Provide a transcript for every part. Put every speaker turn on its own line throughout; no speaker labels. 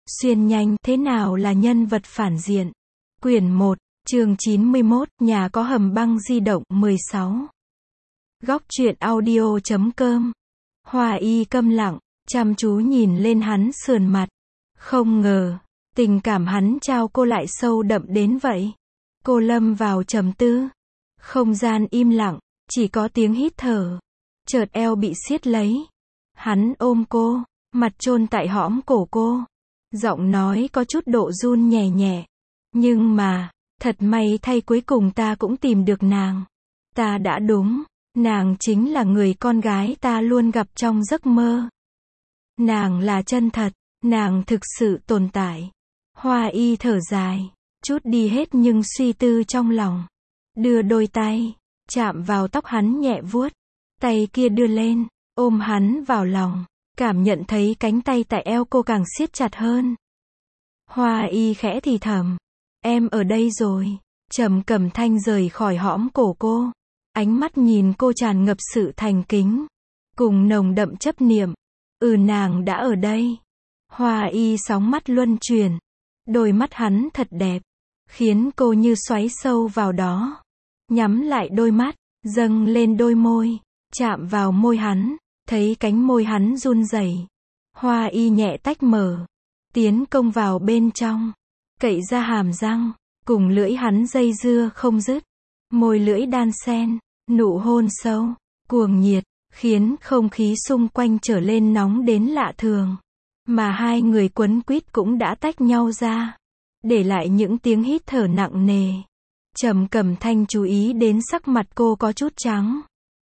Xuyên nhanh, thế nào là nhân vật phản diện? Quyển 1, chương 91, nhà có hầm băng di động 16. Góc truyện audio.com. Hoa Y câm lặng, chăm chú nhìn lên hắn sườn mặt. Không ngờ, tình cảm hắn trao cô lại sâu đậm đến vậy. Cô lâm vào trầm tư. Không gian im lặng, chỉ có tiếng hít thở. Chợt eo bị siết lấy. Hắn ôm cô, mặt chôn tại hõm cổ cô. Giọng nói có chút độ run nhẹ nhẹ. Nhưng mà, thật may thay cuối cùng ta cũng tìm được nàng. Ta đã đúng, nàng chính là người con gái ta luôn gặp trong giấc mơ. Nàng là chân thật, nàng thực sự tồn tại. Hoa Y thở dài, chút đi hết nhưng suy tư trong lòng. Đưa đôi tay, chạm vào tóc hắn nhẹ vuốt. Tay kia đưa lên, ôm hắn vào lòng. Cảm nhận thấy cánh tay tại eo cô càng siết chặt hơn. Hoa Y khẽ thì thầm. Em ở đây rồi. Trầm Cẩm Thanh rời khỏi hõm cổ cô. Ánh mắt nhìn cô tràn ngập sự thành kính. Cùng nồng đậm chấp niệm. Nàng đã ở đây. Hoa Y sóng mắt luân chuyển. Đôi mắt hắn thật đẹp. Khiến cô như xoáy sâu vào đó. Nhắm lại đôi mắt. Dâng lên đôi môi. Chạm vào môi hắn. Thấy cánh môi hắn run rẩy. Hoa Y nhẹ tách mở. Tiến công vào bên trong. Cậy ra hàm răng. Cùng lưỡi hắn dây dưa không dứt. Môi lưỡi đan xen. Nụ hôn sâu. Cuồng nhiệt. Khiến không khí xung quanh trở lên nóng đến lạ thường. Mà hai người quấn quýt cũng đã tách nhau ra. Để lại những tiếng hít thở nặng nề. Trầm Cẩm Thanh chú ý đến sắc mặt cô có chút trắng.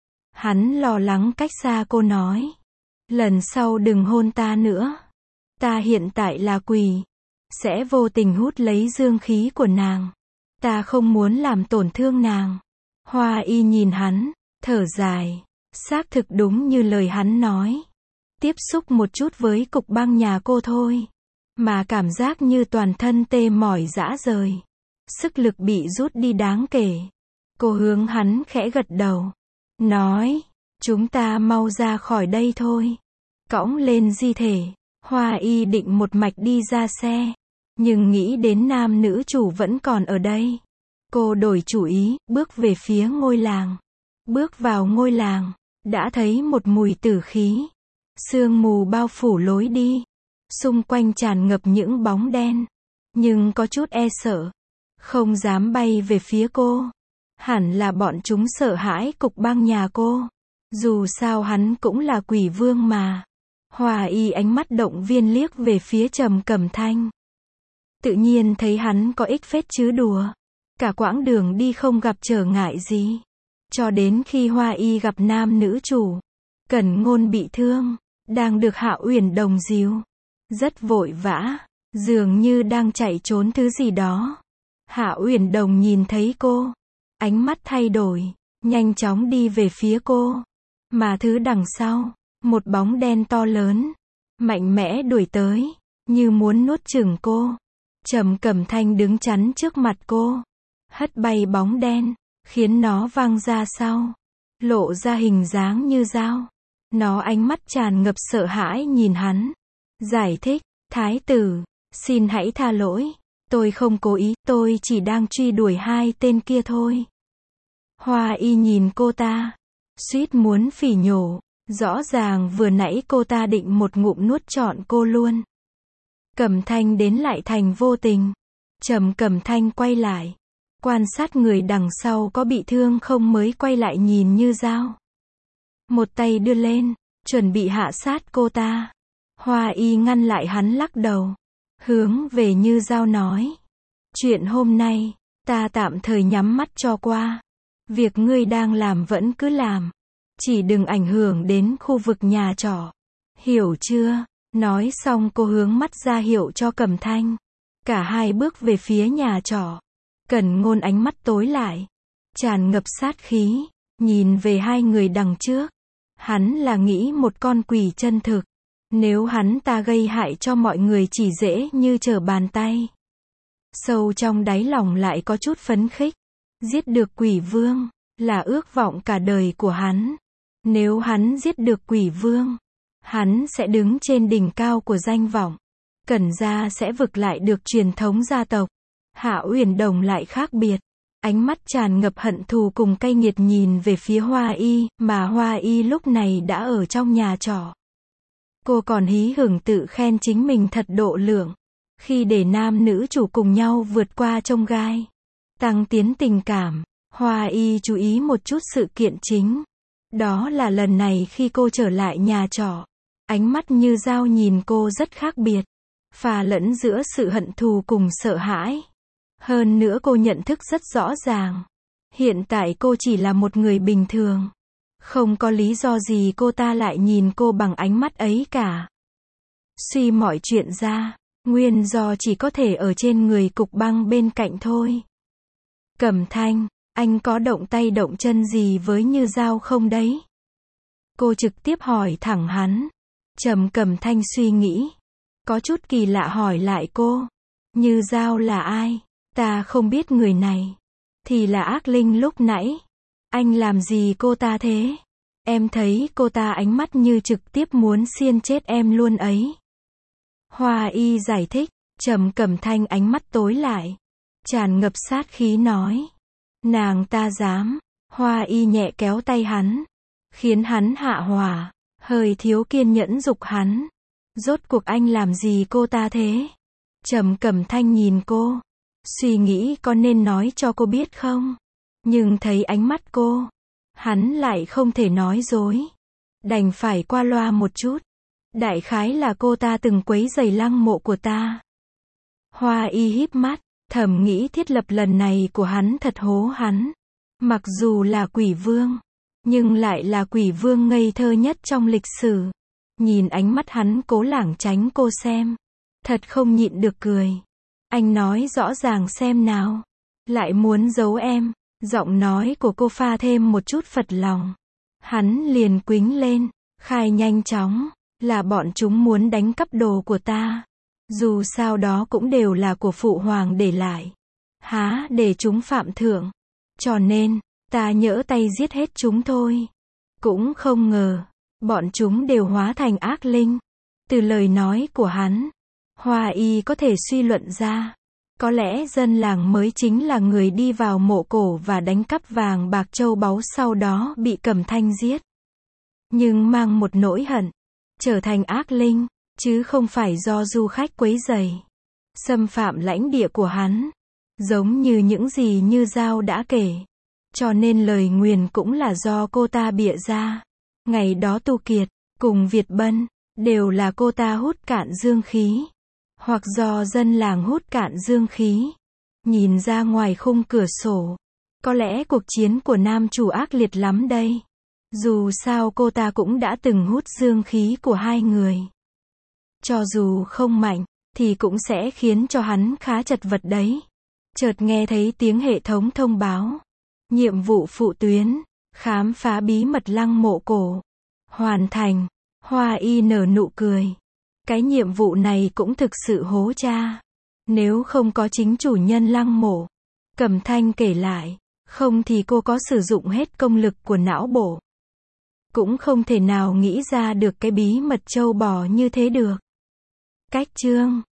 Hắn lo lắng cách xa cô nói. Lần sau đừng hôn ta nữa. Ta hiện tại là quỷ. Sẽ vô tình hút lấy dương khí của nàng. Ta không muốn làm tổn thương nàng. Hoa Y nhìn hắn, thở dài. Xác thực đúng như lời hắn nói. Tiếp xúc một chút với cục băng nhà cô thôi. Mà cảm giác như toàn thân tê mỏi rã rời. Sức lực bị rút đi đáng kể. Cô hướng hắn khẽ gật đầu. Nói, chúng ta mau ra khỏi đây thôi. Cõng lên di thể. Hoa Y định một mạch đi ra xe. Nhưng nghĩ đến nam nữ chủ vẫn còn ở đây. Cô đổi chủ ý, bước về phía ngôi làng. Bước vào ngôi làng, đã thấy một mùi tử khí. Sương mù bao phủ lối đi. Xung quanh tràn ngập những bóng đen. Nhưng có chút e sợ. Không dám bay về phía cô. Hẳn là bọn chúng sợ hãi cục băng nhà cô. Dù sao hắn cũng là quỷ vương mà. Hoa Y ánh mắt động viên liếc về phía Trầm Cẩm Thanh. Tự nhiên thấy hắn có ích phết chứ đùa. Cả quãng đường đi không gặp trở ngại gì. Cho đến khi Hoa Y gặp nam nữ chủ. Cẩn Ngôn bị thương. Đang được Hạ Uyển Đồng dìu. Rất vội vã. Dường như đang chạy trốn thứ gì đó. Hạ Uyển Đồng nhìn thấy cô. Ánh mắt thay đổi. Nhanh chóng đi về phía cô. Mà thứ đằng sau. Một bóng đen to lớn. Mạnh mẽ đuổi tới. Như muốn nuốt chửng cô. Trầm Cẩm Thanh đứng chắn trước mặt cô. Hất bay bóng đen. Khiến nó văng ra sau. Lộ ra hình dáng như dao. Nó ánh mắt tràn ngập sợ hãi nhìn hắn. Giải thích. Thái tử. Xin hãy tha lỗi. Tôi không cố ý. Tôi chỉ đang truy đuổi hai tên kia thôi. Hoa Y nhìn cô ta. Suýt muốn phỉ nhổ. Rõ ràng vừa nãy cô ta định một ngụm nuốt trọn cô luôn. Cẩm Thanh đến lại thành vô tình. Trầm Cẩm Thanh quay lại. Quan sát người đằng sau có bị thương không mới quay lại nhìn Như Dao. Một tay đưa lên, chuẩn bị hạ sát cô ta. Hoa Y ngăn lại hắn lắc đầu. Hướng về Như Dao nói. Chuyện hôm nay, ta tạm thời nhắm mắt cho qua. Việc ngươi đang làm vẫn cứ làm. Chỉ đừng ảnh hưởng đến khu vực nhà trọ. Hiểu chưa? Nói xong cô hướng mắt ra hiệu cho Cẩm Thanh. Cả hai bước về phía nhà trọ. Cẩn Ngôn ánh mắt tối lại. Tràn ngập sát khí. Nhìn về hai người đằng trước. Hắn là nghĩ một con quỷ chân thực. Nếu hắn ta gây hại cho mọi người chỉ dễ như trở bàn tay. Sâu trong đáy lòng lại có chút phấn khích. Giết được quỷ vương. Là ước vọng cả đời của hắn. Nếu hắn giết được quỷ vương. Hắn sẽ đứng trên đỉnh cao của danh vọng. Cẩn gia sẽ vực lại được truyền thống gia tộc. Hạ Uyển Đồng lại khác biệt. Ánh mắt tràn ngập hận thù cùng cay nghiệt nhìn về phía Hoa Y, mà Hoa Y lúc này đã ở trong nhà trọ. Cô còn hí hửng tự khen chính mình thật độ lượng. Khi để nam nữ chủ cùng nhau vượt qua chông gai, tăng tiến tình cảm, Hoa Y chú ý một chút sự kiện chính. Đó là lần này khi cô trở lại nhà trọ, ánh mắt như dao nhìn cô rất khác biệt, pha lẫn giữa sự hận thù cùng sợ hãi. Hơn nữa cô nhận thức rất rõ ràng, hiện tại cô chỉ là một người bình thường. Không có lý do gì cô ta lại nhìn cô bằng ánh mắt ấy cả. Suy mọi chuyện ra, nguyên do chỉ có thể ở trên người Cục Băng bên cạnh thôi. Cẩm Thanh, anh có động tay động chân gì với Như Dao không đấy? Cô trực tiếp hỏi thẳng hắn. Trầm Cẩm Thanh suy nghĩ, có chút kỳ lạ hỏi lại cô. Như Dao là ai? Ta không biết người này. Thì là ác linh lúc nãy. Anh làm gì cô ta thế? Em thấy cô ta ánh mắt như trực tiếp muốn xiên chết em luôn ấy. Hoa Y giải thích. Trầm Cẩm Thanh ánh mắt tối lại, tràn ngập sát khí nói. Nàng ta dám. Hoa Y nhẹ kéo tay hắn, khiến hắn hạ hỏa, hơi thiếu kiên nhẫn giục hắn. Rốt cuộc anh làm gì cô ta thế? Trầm Cẩm Thanh nhìn cô, suy nghĩ có nên nói cho cô biết không? Nhưng thấy ánh mắt cô, hắn lại không thể nói dối. Đành phải qua loa một chút. Đại khái là cô ta từng quấy rầy lăng mộ của ta. Hoa Y híp mắt, thầm nghĩ thiết lập lần này của hắn thật hố hắn. Mặc dù là quỷ vương, nhưng lại là quỷ vương ngây thơ nhất trong lịch sử. Nhìn ánh mắt hắn cố lảng tránh cô xem, thật không nhịn được cười. Anh nói rõ ràng xem nào. Lại muốn giấu em. Giọng nói của cô pha thêm một chút phật lòng. Hắn liền quýnh lên, khai nhanh chóng, là bọn chúng muốn đánh cắp đồ của ta. Dù sao đó cũng đều là của phụ hoàng để lại. Há để chúng phạm thượng. Cho nên, ta nhỡ tay giết hết chúng thôi. Cũng không ngờ, bọn chúng đều hóa thành ác linh. Từ lời nói của hắn, Hoa Y có thể suy luận ra, có lẽ dân làng mới chính là người đi vào mộ cổ và đánh cắp vàng bạc châu báu sau đó bị Cẩm Thanh giết. Nhưng mang một nỗi hận, trở thành ác linh, chứ không phải do du khách quấy rầy, xâm phạm lãnh địa của hắn. Giống như những gì Như Dao đã kể. Cho nên lời nguyền cũng là do cô ta bịa ra. Ngày đó Tu Kiệt, cùng Việt Bân, đều là cô ta hút cạn dương khí. Hoặc do dân làng hút cạn dương khí. Nhìn ra ngoài khung cửa sổ, có lẽ cuộc chiến của nam chủ ác liệt lắm đây. Dù sao cô ta cũng đã từng hút dương khí của hai người. Cho dù không mạnh, thì cũng sẽ khiến cho hắn khá chật vật đấy. Chợt nghe thấy tiếng hệ thống thông báo. Nhiệm vụ phụ tuyến, khám phá bí mật lăng mộ cổ. Hoàn thành. Hoa Y nở nụ cười. Cái nhiệm vụ này cũng thực sự hố cha. Nếu không có chính chủ nhân lăng mộ, Cẩm Thanh kể lại, không thì cô có sử dụng hết công lực của não bộ, cũng không thể nào nghĩ ra được cái bí mật trâu bò như thế được. Cách chương